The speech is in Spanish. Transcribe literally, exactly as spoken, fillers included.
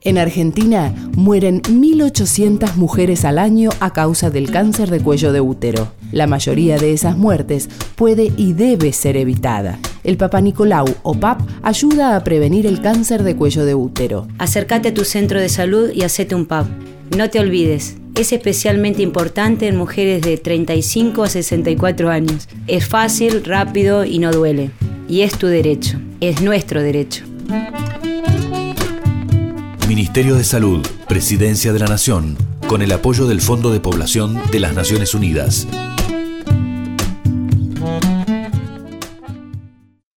En Argentina mueren mil ochocientas mujeres al año a causa del cáncer de cuello de útero. La mayoría de esas muertes puede y debe ser evitada. El Papá Nicolau o P A P ayuda a prevenir el cáncer de cuello de útero. Acércate a tu centro de salud y hacete un P A P. No te olvides, es especialmente importante en mujeres de treinta y cinco a sesenta y cuatro años. Es fácil, rápido y no duele. Y es tu derecho, es nuestro derecho. Ministerio de Salud, Presidencia de la Nación, con el apoyo del Fondo de Población de las Naciones Unidas.